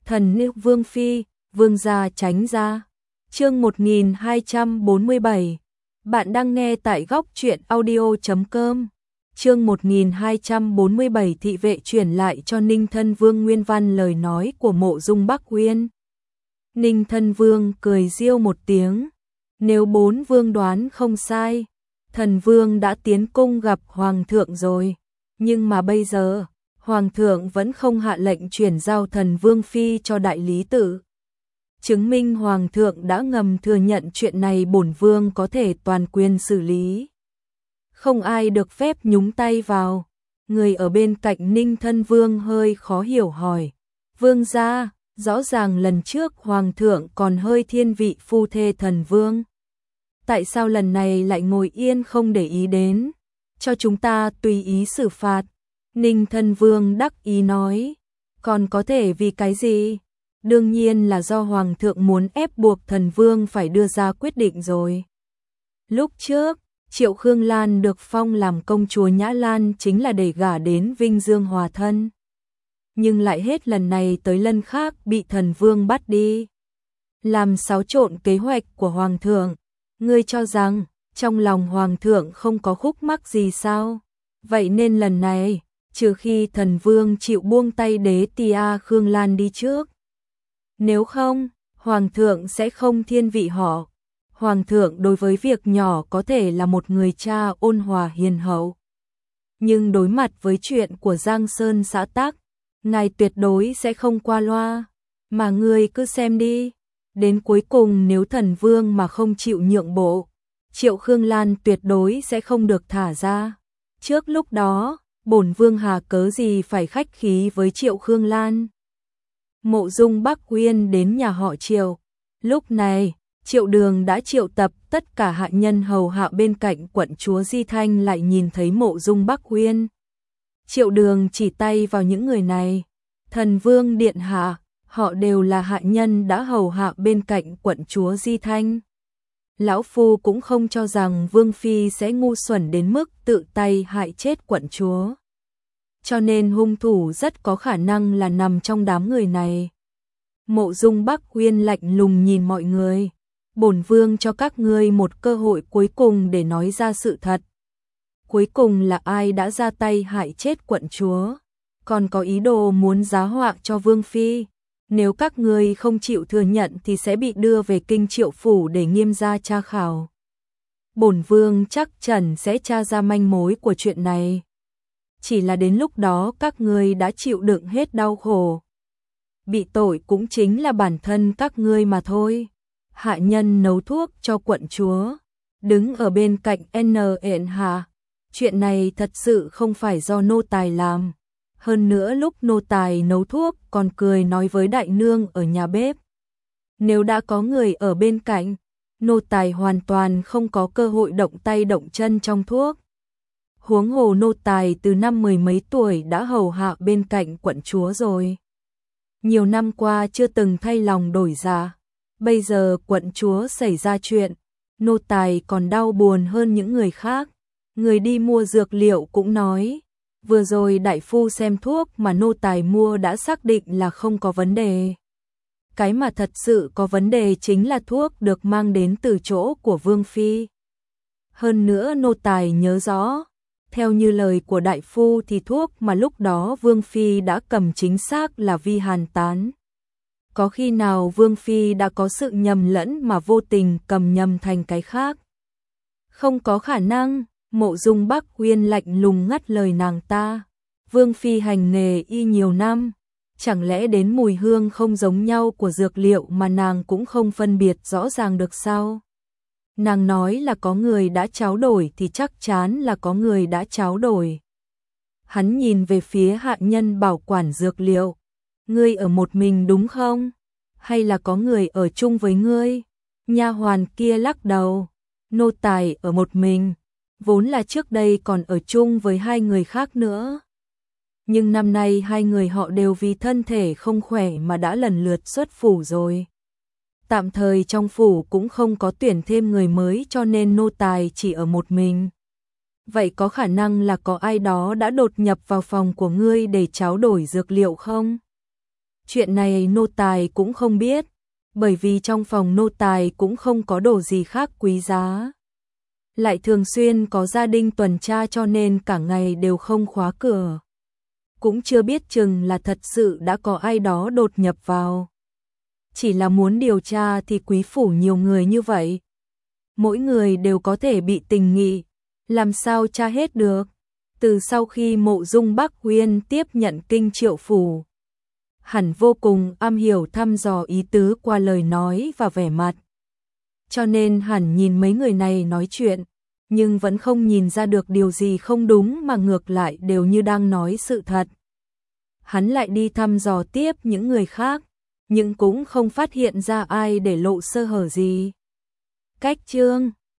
Thần nữ Vương Phi, Vương gia tránh ra. Chương 1247. Bạn đang nghe tại góc truyện audio.com. Chương 1247 thị vệ chuyển lại cho Ninh Thân Vương nguyên văn lời nói của Mộ Dung Bắc Uyên. Ninh Thân Vương cười riêu một tiếng. Nếu bốn vương đoán không sai, thần vương đã tiến cung gặp hoàng thượng rồi. Nhưng mà bây giờ, hoàng thượng vẫn không hạ lệnh chuyển giao thần vương phi cho đại lý tự. Chứng minh hoàng thượng đã ngầm thừa nhận chuyện này bổn vương có thể toàn quyền xử lý. Không ai được phép nhúng tay vào. Người ở bên cạnh Ninh Thân Vương hơi khó hiểu hỏi. Vương gia, rõ ràng lần trước hoàng thượng còn hơi thiên vị phu thê thần vương. Tại sao lần này lại ngồi yên không để ý đến? Cho chúng ta tùy ý xử phạt. Ninh Thân Vương đắc ý nói. Còn có thể vì cái gì? Đương nhiên là do hoàng thượng muốn ép buộc thần vương phải đưa ra quyết định rồi. Lúc trước, Triệu Khương Lan được phong làm công chúa Nhã Lan chính là để gả đến Vinh Dương hòa thân. Nhưng lại hết lần này tới lần khác bị thần vương bắt đi. Làm xáo trộn kế hoạch của hoàng thượng. Ngươi cho rằng, trong lòng hoàng thượng không có khúc mắc gì sao? Vậy nên lần này, trừ khi thần vương chịu buông tay đế tia Khương Lan đi trước. Nếu không, hoàng thượng sẽ không thiên vị họ. Hoàng thượng đối với việc nhỏ có thể là một người cha ôn hòa hiền hậu. Nhưng đối mặt với chuyện của Giang Sơn xã tắc, ngài tuyệt đối sẽ không qua loa. Mà ngươi cứ xem đi. Đến cuối cùng nếu thần vương mà không chịu nhượng bộ, Triệu Khương Lan tuyệt đối sẽ không được thả ra. Trước lúc đó, bổn vương hà cớ gì phải khách khí với Triệu Khương Lan. Mộ Dung Bắc Uyên đến nhà họ Triệu. Lúc này, Triệu Đường đã triệu tập tất cả hạ nhân hầu hạ bên cạnh quận chúa Di Thanh lại nhìn thấy Mộ Dung Bắc Uyên. Triệu Đường chỉ tay vào những người này. Thần vương điện hạ, họ đều là hạ nhân đã hầu hạ bên cạnh quận chúa Di Thanh. Lão Phu cũng không cho rằng Vương Phi sẽ ngu xuẩn đến mức tự tay hại chết quận chúa. Cho nên hung thủ rất có khả năng là nằm trong đám người này. Mộ Dung Bắc Uyên lạnh lùng nhìn mọi người. Bổn vương cho các ngươi một cơ hội cuối cùng để nói ra sự thật. Cuối cùng là ai đã ra tay hại chết quận chúa? Còn có ý đồ muốn giá họa cho Vương Phi. Nếu các ngươi không chịu thừa nhận thì sẽ bị đưa về kinh Triệu phủ để nghiêm gia tra khảo. Bổn vương chắc chắn sẽ tra ra manh mối của chuyện này. Chỉ là đến lúc đó các ngươi đã chịu đựng hết đau khổ. Bị tội cũng chính là bản thân các ngươi mà thôi. Hạ nhân nấu thuốc cho quận chúa, đứng ở bên cạnh N.N. Hạ. Chuyện này thật sự không phải do nô tài làm. Hơn nữa lúc nô tài nấu thuốc còn cười nói với đại nương ở nhà bếp. Nếu đã có người ở bên cạnh, nô tài hoàn toàn không có cơ hội động tay động chân trong thuốc. Huống hồ nô tài từ năm 10 mấy tuổi đã hầu hạ bên cạnh quận chúa rồi. Nhiều năm qua chưa từng thay lòng đổi dạ. Bây giờ quận chúa xảy ra chuyện, nô tài còn đau buồn hơn những người khác. Người đi mua dược liệu cũng nói, vừa rồi đại phu xem thuốc mà nô tài mua đã xác định là không có vấn đề. Cái mà thật sự có vấn đề chính là thuốc được mang đến từ chỗ của Vương Phi. Hơn nữa nô tài nhớ rõ, theo như lời của đại phu thì thuốc mà lúc đó Vương Phi đã cầm chính xác là vi hàn tán. Có khi nào Vương Phi đã có sự nhầm lẫn mà vô tình cầm nhầm thành cái khác? Không có khả năng. Mộ Dung Bắc Uyên lạnh lùng ngắt lời nàng ta. Vương Phi hành nghề y nhiều năm, chẳng lẽ đến mùi hương không giống nhau của dược liệu mà nàng cũng không phân biệt rõ ràng được sao? Nàng nói là có người đã tráo đổi thì chắc chắn là có người đã tráo đổi. Hắn nhìn về phía hạ nhân bảo quản dược liệu. Ngươi ở một mình đúng không? Hay là có người ở chung với ngươi? Nha hoàn kia lắc đầu. Nô tài ở một mình. Vốn là trước đây còn ở chung với hai người khác nữa. Nhưng năm nay hai người họ đều vì thân thể không khỏe mà đã lần lượt xuất phủ rồi. Tạm thời trong phủ cũng không có tuyển thêm người mới cho nên nô tài chỉ ở một mình. Vậy có khả năng là có ai đó đã đột nhập vào phòng của ngươi để tráo đổi dược liệu không? Chuyện này nô tài cũng không biết, bởi vì trong phòng nô tài cũng không có đồ gì khác quý giá. Lại thường xuyên có gia đình tuần tra cho nên cả ngày đều không khóa cửa. Cũng chưa biết chừng là thật sự đã có ai đó đột nhập vào. Chỉ là muốn điều tra thì quý phủ nhiều người như vậy. Mỗi người đều có thể bị tình nghi, làm sao tra hết được. Từ sau khi Mộ Dung Bắc Uyên tiếp nhận kinh Triệu phủ, hẳn vô cùng am hiểu thăm dò ý tứ qua lời nói và vẻ mặt. Cho nên hẳn nhìn mấy người này nói chuyện, nhưng vẫn không nhìn ra được điều gì không đúng mà ngược lại đều như đang nói sự thật. Hắn lại đi thăm dò tiếp những người khác, nhưng cũng không phát hiện ra ai để lộ sơ hở gì. Cách chương